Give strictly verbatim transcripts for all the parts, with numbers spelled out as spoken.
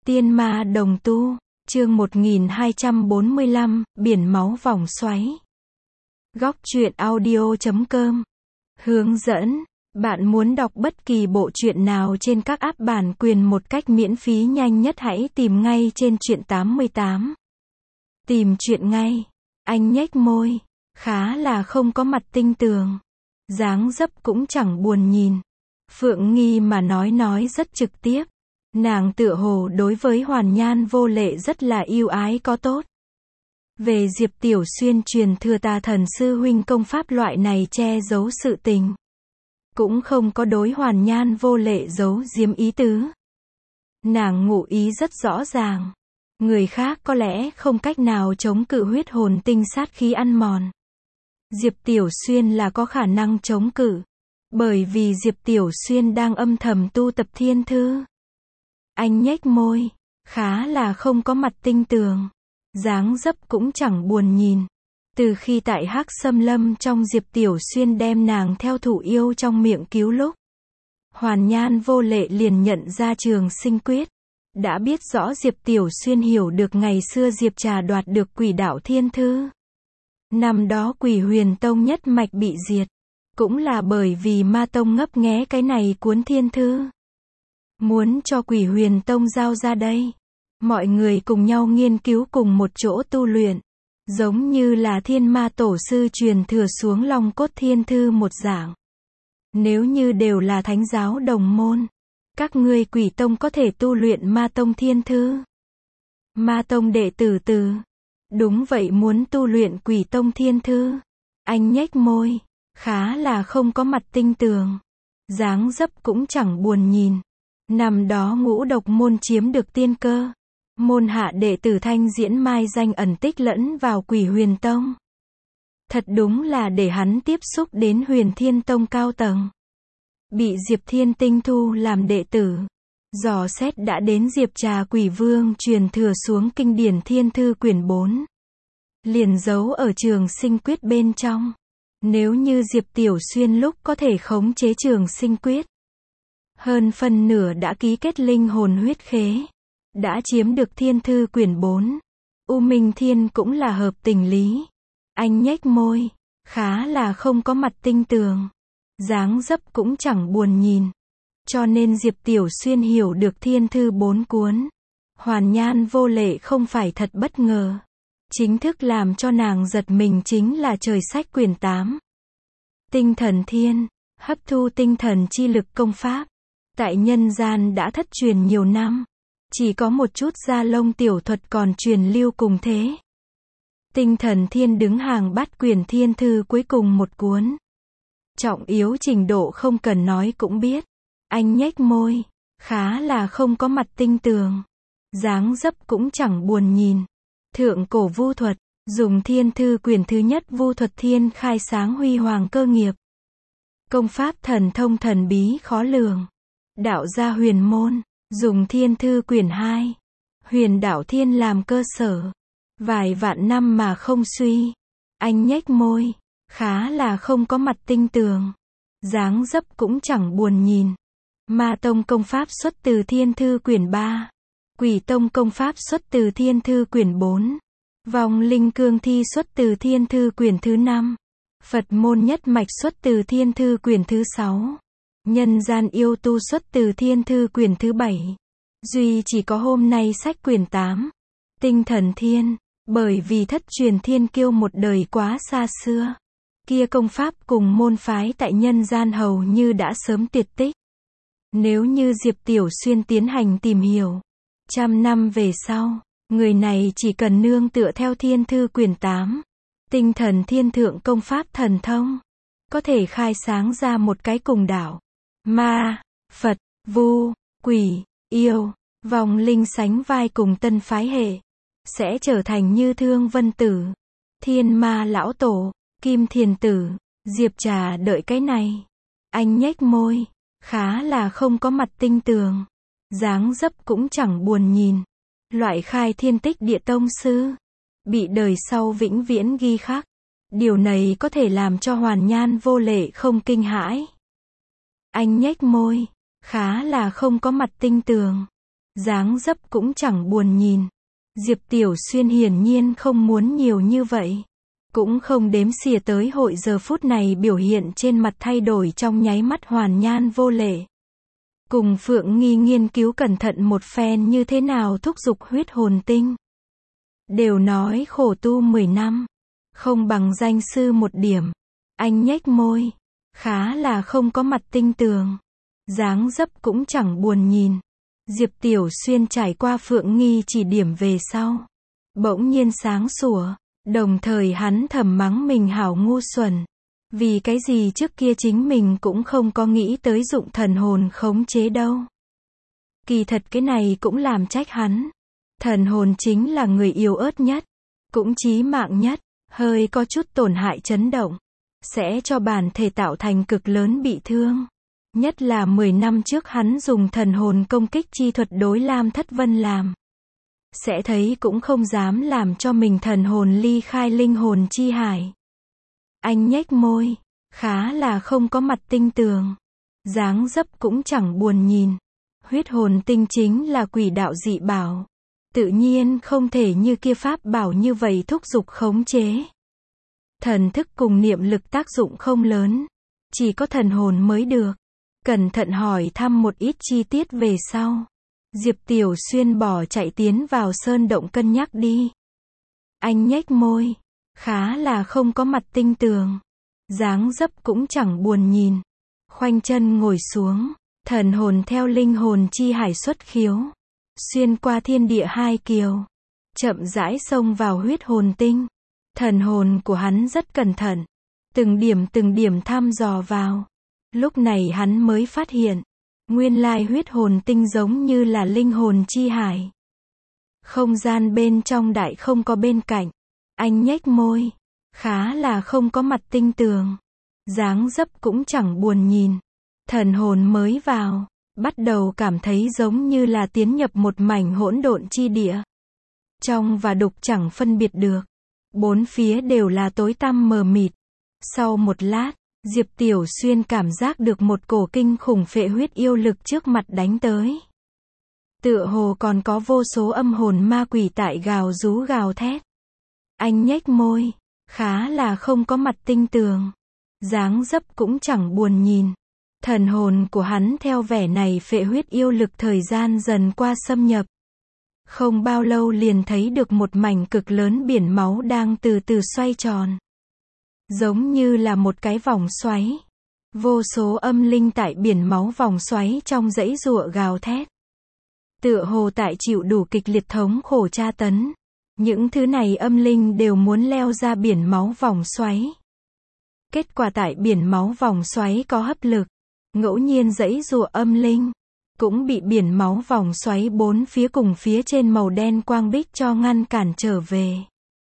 Tiên ma đồng tu, chương một nghìn hai trăm bốn mươi lăm, biển máu vòng xoáy. Góc truyện audio chấm com. Hướng dẫn, bạn muốn đọc bất kỳ bộ truyện nào trên các app bản quyền một cách miễn phí nhanh nhất hãy tìm ngay trên truyện tám mươi tám. Tìm truyện ngay. Anh nhếch môi, khá là không có mặt tinh tường. Dáng dấp cũng chẳng buồn nhìn. Phượng Nghi mà nói nói rất trực tiếp. Nàng tựa hồ đối với Hoàn Nhan vô lệ rất là yêu ái có tốt. Về Diệp Tiểu Xuyên truyền thừa Tà Thần sư huynh công pháp loại này che giấu sự tình. Cũng không có đối Hoàn Nhan vô lệ giấu giếm ý tứ. Nàng ngụ ý rất rõ ràng. Người khác có lẽ không cách nào chống cự huyết hồn tinh sát khí ăn mòn. Diệp Tiểu Xuyên là có khả năng chống cự. Bởi vì Diệp Tiểu Xuyên đang âm thầm tu tập thiên thư. Anh nhếch môi, khá là không có mặt tinh tường. Dáng dấp cũng chẳng buồn nhìn. Từ khi tại Hắc Xâm Lâm trong Diệp Tiểu Xuyên đem nàng theo thủ yêu trong miệng cứu lúc. Hoàn Nhan vô lệ liền nhận ra Trường Sinh Quyết. Đã biết rõ Diệp Tiểu Xuyên hiểu được ngày xưa Diệp Trà đoạt được Quỷ Đạo Thiên Thư. Năm đó Quỷ Huyền Tông nhất mạch bị diệt. Cũng là bởi vì Ma Tông ngấp nghé cái này cuốn thiên thư. Muốn cho Quỷ Huyền Tông giao ra đây. Mọi người cùng nhau nghiên cứu cùng một chỗ tu luyện. Giống như là Thiên Ma Tổ sư truyền thừa xuống Long Cốt Thiên Thư một dạng. Nếu như đều là thánh giáo đồng môn. Các ngươi Quỷ Tông có thể tu luyện Ma Tông Thiên Thư. Ma Tông đệ tử từ. Đúng vậy, muốn tu luyện Quỷ Tông Thiên Thư. Anh nhếch môi. Khá là không có mặt tinh tường. Dáng dấp cũng chẳng buồn nhìn. Năm đó Ngũ Độc môn chiếm được tiên cơ. Môn hạ đệ tử Thanh Diễn mai danh ẩn tích lẫn vào Quỷ Huyền Tông. Thật đúng là để hắn tiếp xúc đến Huyền Thiên Tông cao tầng. Bị Diệp Thiên Tinh thu làm đệ tử. Dò xét đã đến Diệp Trà Quỷ Vương truyền thừa xuống kinh điển Thiên Thư quyển bốn. Liền giấu ở Trường Sinh Quyết bên trong. Nếu như Diệp Tiểu Xuyên lúc có thể khống chế Trường Sinh Quyết. Hơn phân nửa đã ký kết linh hồn huyết khế. Đã chiếm được Thiên Thư quyển bốn. U Minh Thiên cũng là hợp tình lý. Anh nhếch môi. Khá là không có mặt tinh tường. Dáng dấp cũng chẳng buồn nhìn. Cho nên Diệp Tiểu Xuyên hiểu được Thiên Thư bốn cuốn. Hoàn Nhan vô lệ không phải thật bất ngờ. Chính thức làm cho nàng giật mình chính là trời sách quyển tám. Tinh thần thiên, hấp thu tinh thần chi lực công pháp. Tại nhân gian đã thất truyền nhiều năm. Chỉ có một chút da lông tiểu thuật còn truyền lưu cùng thế. Tinh thần thiên đứng hàng bát quyển thiên thư cuối cùng một cuốn. Trọng yếu trình độ không cần nói cũng biết. Anh nhếch môi, khá là không có mặt tinh tường. Dáng dấp cũng chẳng buồn nhìn. Thượng cổ vu thuật, dùng thiên thư quyển thứ nhất vu thuật thiên khai sáng huy hoàng cơ nghiệp. Công pháp thần thông thần bí khó lường. Đạo gia huyền môn, dùng thiên thư quyển hai. Huyền đạo thiên làm cơ sở. Vài vạn năm mà không suy. Anh nhếch môi, khá là không có mặt tinh tường. Dáng dấp cũng chẳng buồn nhìn. Ma Tông công pháp xuất từ Thiên Thư quyển ba. Quỷ Tông công pháp xuất từ Thiên Thư quyển bốn. Vong Linh Cương Thi xuất từ Thiên Thư quyển thứ năm. Phật môn nhất mạch xuất từ Thiên Thư quyển thứ sáu. Nhân gian yêu tu xuất từ Thiên Thư quyển thứ bảy. Duy chỉ có hôm nay sách quyển tám. Tinh thần thiên, bởi vì thất truyền thiên kiêu một đời quá xa xưa. Kia công pháp cùng môn phái tại nhân gian hầu như đã sớm tuyệt tích. Nếu như Diệp Tiểu Xuyên tiến hành tìm hiểu. Trăm năm về sau, người này chỉ cần nương tựa theo Thiên Thư quyển tám. Tinh thần thiên thượng công pháp thần thông. Có thể khai sáng ra một cái cùng đảo. Ma, Phật, Vu, Quỷ, Yêu, Vong Linh sánh vai cùng tân phái hệ. Sẽ trở thành như Thương Vân Tử, Thiên Ma Lão Tổ, Kim Thiền Tử, Diệp Trà đợi cái này. Anh nhếch môi, khá là không có mặt tinh tường. Dáng dấp cũng chẳng buồn nhìn. Loại khai thiên tích địa tông sư. Bị đời sau vĩnh viễn ghi khắc. Điều này có thể làm cho Hoàn Nhan vô lệ không kinh hãi. Anh nhếch môi, khá là không có mặt tinh tường. dáng dấp cũng chẳng buồn nhìn. Diệp Tiểu Xuyên hiển nhiên không muốn nhiều như vậy. Cũng không đếm xỉa tới hội giờ phút này biểu hiện trên mặt thay đổi trong nháy mắt hoàn nhan vô lệ. Cùng Phượng Nghi nghiên cứu cẩn thận một phen như thế nào thúc giục huyết hồn tinh. Đều nói khổ tu mười năm, không bằng danh sư một điểm. Anh nhếch môi, khá là không có mặt tinh tường. Dáng dấp cũng chẳng buồn nhìn. Diệp Tiểu Xuyên trải qua Phượng Nghi chỉ điểm về sau, bỗng nhiên sáng sủa, đồng thời hắn thầm mắng mình hảo ngu xuẩn. Vì cái gì trước kia chính mình cũng không có nghĩ tới dụng thần hồn khống chế đâu. Kỳ thật cái này cũng làm trách hắn. Thần hồn chính là người yếu ớt nhất, cũng chí mạng nhất, hơi có chút tổn hại chấn động, sẽ cho bản thể tạo thành cực lớn bị thương. Nhất là mười năm trước hắn dùng thần hồn công kích chi thuật đối Lam Thất Vân làm. Sẽ thấy cũng không dám làm cho mình thần hồn ly khai linh hồn chi hải. Anh nhếch môi, khá là không có mặt tinh tường. Dáng dấp cũng chẳng buồn nhìn. Huyết hồn tinh chính là quỷ đạo dị bảo. Tự nhiên không thể như kia pháp bảo như vậy thúc giục khống chế. Thần thức cùng niệm lực tác dụng không lớn. Chỉ có thần hồn mới được. Cẩn thận hỏi thăm một ít chi tiết về sau. Diệp Tiểu Xuyên bỏ chạy tiến vào sơn động cân nhắc đi. Anh nhếch môi, khá là không có mặt tinh tường. Dáng dấp cũng chẳng buồn nhìn. Khoanh chân ngồi xuống, thần hồn theo linh hồn chi hải xuất khiếu. Xuyên qua thiên địa hai kiều. Chậm rãi xông vào huyết hồn tinh. Thần hồn của hắn rất cẩn thận. Từng điểm từng điểm thăm dò vào. Lúc này hắn mới phát hiện. Nguyên lai huyết hồn tinh giống như là linh hồn chi hải. Không gian bên trong đại không có bên cạnh. Anh nhếch môi. Khá là không có mặt tinh tường. Dáng dấp cũng chẳng buồn nhìn. Thần hồn mới vào. Bắt đầu cảm thấy giống như là tiến nhập một mảnh hỗn độn chi địa. Trong và đục chẳng phân biệt được. Bốn phía đều là tối tăm mờ mịt. Sau một lát, Diệp Tiểu Xuyên cảm giác được một cổ kinh khủng phệ huyết yêu lực trước mặt đánh tới. Tựa hồ còn có vô số âm hồn ma quỷ tại gào rú gào thét. Anh nhếch môi, khá là không có mặt tinh tường. Dáng dấp cũng chẳng buồn nhìn. Thần hồn của hắn theo vẻ này phệ huyết yêu lực thời gian dần qua xâm nhập. Không bao lâu liền thấy được một mảnh cực lớn biển máu đang từ từ xoay tròn. Giống như là một cái vòng xoáy. Vô số âm linh tại biển máu vòng xoáy trong dãy giụa gào thét. Tựa hồ tại chịu đủ kịch liệt thống khổ tra tấn. Những thứ này âm linh đều muốn leo ra biển máu vòng xoáy. Kết quả tại biển máu vòng xoáy có hấp lực. Ngẫu nhiên dãy giụa âm linh. Cũng bị biển máu vòng xoáy bốn phía cùng phía trên màu đen quang bích cho ngăn cản trở về.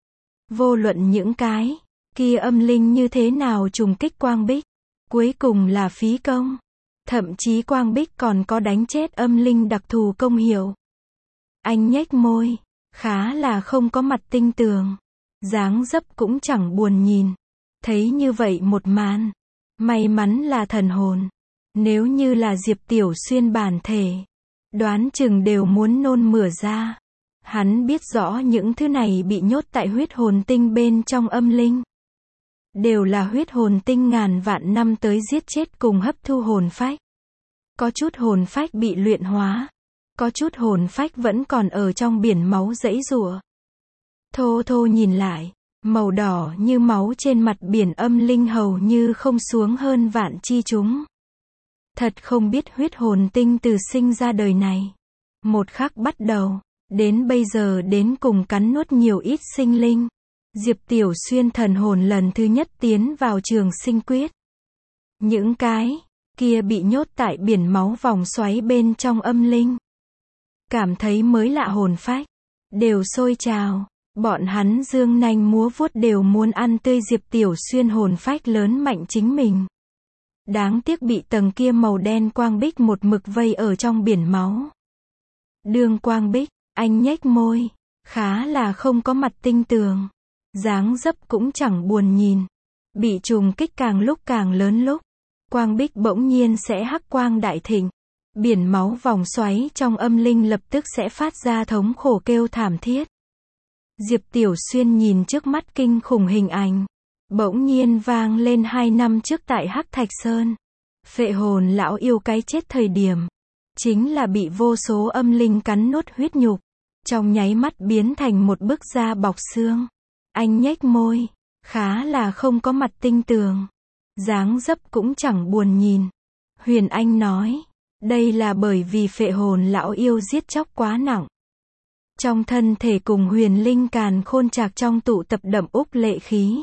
Vô luận những cái kia âm linh như thế nào trùng kích quang bích, cuối cùng là phí công. Thậm chí quang bích còn có đánh chết âm linh đặc thù công hiệu. Anh nhếch môi, khá là không có mặt tinh tường. Dáng dấp cũng chẳng buồn nhìn. Thấy như vậy một màn. May mắn là thần hồn. Nếu như là Diệp Tiểu Xuyên bản thể, đoán chừng đều muốn nôn mửa ra. Hắn biết rõ những thứ này bị nhốt tại huyết hồn tinh bên trong âm linh. Đều là huyết hồn tinh ngàn vạn năm tới giết chết cùng hấp thu hồn phách. Có chút hồn phách bị luyện hóa. Có chút hồn phách vẫn còn ở trong biển máu dãy giụa. Thô thô nhìn lại, màu đỏ như máu trên mặt biển âm linh hầu như không xuống hơn vạn chi chúng. Thật không biết huyết hồn tinh từ sinh ra đời này. Một khắc bắt đầu, đến bây giờ đến cùng cắn nuốt nhiều ít sinh linh. Diệp Tiểu Xuyên thần hồn lần thứ nhất tiến vào trường sinh quyết. Những cái kia bị nhốt tại biển máu vòng xoáy bên trong âm linh. Cảm thấy mới lạ hồn phách. Đều sôi trào. Bọn hắn dương nanh múa vuốt đều muốn ăn tươi Diệp Tiểu Xuyên hồn phách lớn mạnh chính mình. Đáng tiếc bị tầng kia màu đen quang bích một mực vây ở trong biển máu. Đường quang bích, anh nhếch môi, khá là không có mặt tinh tường. Dáng dấp cũng chẳng buồn nhìn. Bị trùng kích càng lúc càng lớn lúc. Quang bích bỗng nhiên sẽ hắc quang đại thịnh. biển máu vòng xoáy trong âm linh lập tức sẽ phát ra thống khổ kêu thảm thiết. Diệp Tiểu Xuyên nhìn trước mắt kinh khủng hình ảnh. Bỗng nhiên vang lên hai năm trước tại Hắc Thạch Sơn. Phệ hồn lão yêu cái chết thời điểm. Chính là bị vô số âm linh cắn nuốt huyết nhục. Trong nháy mắt biến thành một bức da bọc xương. Anh nhếch môi. Khá là không có mặt tinh tường. Dáng dấp cũng chẳng buồn nhìn. Huyền Anh nói. Đây là bởi vì phệ hồn lão yêu giết chóc quá nặng. Trong thân thể cùng huyền linh càn khôn trạc trong tụ tập đậm úc lệ khí.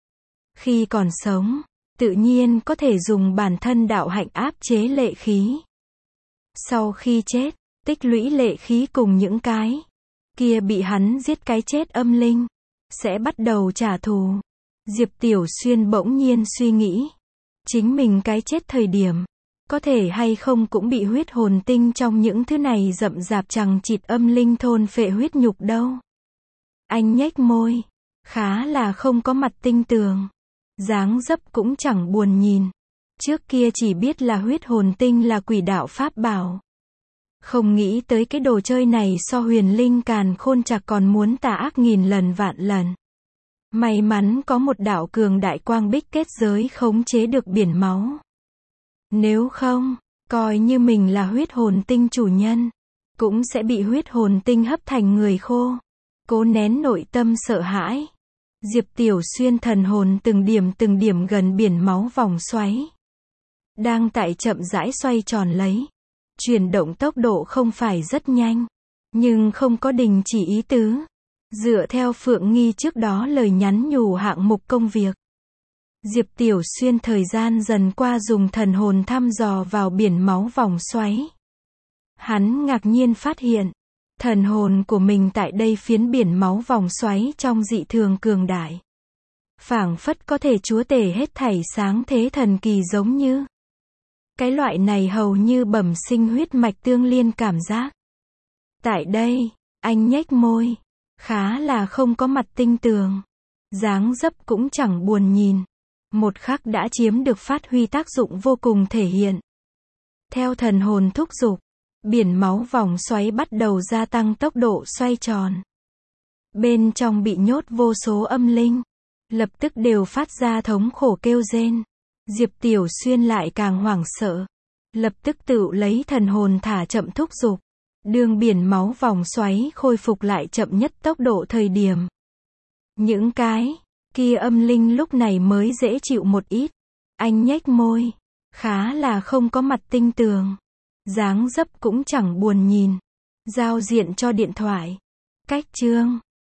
Khi còn sống, tự nhiên có thể dùng bản thân đạo hạnh áp chế lệ khí. Sau khi chết, tích lũy lệ khí cùng những cái kia bị hắn giết cái chết âm linh, sẽ bắt đầu trả thù. Diệp Tiểu Xuyên bỗng nhiên suy nghĩ, chính mình cái chết thời điểm, có thể hay không cũng bị huyết hồn tinh trong những thứ này rậm rạp chằng chịt âm linh thôn phệ huyết nhục đâu. Anh nhếch môi, khá là không có mặt tinh tường. Dáng dấp cũng chẳng buồn nhìn. Trước kia chỉ biết là huyết hồn tinh là quỷ đạo pháp bảo. Không nghĩ tới cái đồ chơi này so huyền linh càn khôn trạc còn muốn tà ác nghìn lần vạn lần. May mắn có một đạo cường đại quang bích kết giới khống chế được biển máu. Nếu không, coi như mình là huyết hồn tinh chủ nhân, cũng sẽ bị huyết hồn tinh hấp thành người khô. Cố nén nội tâm sợ hãi. Diệp Tiểu Xuyên thần hồn từng điểm từng điểm gần biển máu vòng xoáy. Đang tại chậm rãi xoay tròn lấy. Chuyển động tốc độ không phải rất nhanh, nhưng không có đình chỉ ý tứ. Dựa theo Phượng Nghi trước đó lời nhắn nhủ hạng mục công việc. Diệp Tiểu Xuyên thời gian dần qua dùng thần hồn thăm dò vào biển máu vòng xoáy. Hắn ngạc nhiên phát hiện, thần hồn của mình tại đây phiến biển máu vòng xoáy trong dị thường cường đại. Phảng phất có thể chúa tể hết thảy sáng thế thần kỳ giống như. Cái loại này hầu như bẩm sinh huyết mạch tương liên cảm giác. Tại đây, anh nhếch môi, khá là không có mặt tinh tường. Dáng dấp cũng chẳng buồn nhìn. Một khắc đã chiếm được phát huy tác dụng vô cùng thể hiện. Theo thần hồn thúc giục, biển máu vòng xoáy bắt đầu gia tăng tốc độ xoay tròn. Bên trong bị nhốt vô số âm linh, lập tức đều phát ra thống khổ kêu rên. Diệp Tiểu Xuyên lại càng hoảng sợ, lập tức tự lấy thần hồn thả chậm thúc giục. Đường biển máu vòng xoáy khôi phục lại chậm nhất tốc độ thời điểm. Những cái kia âm linh lúc này mới dễ chịu một ít. Anh nhếch môi, khá là không có mặt tinh tường. Dáng dấp cũng chẳng buồn nhìn. Giao diện cho điện thoại. Cách chương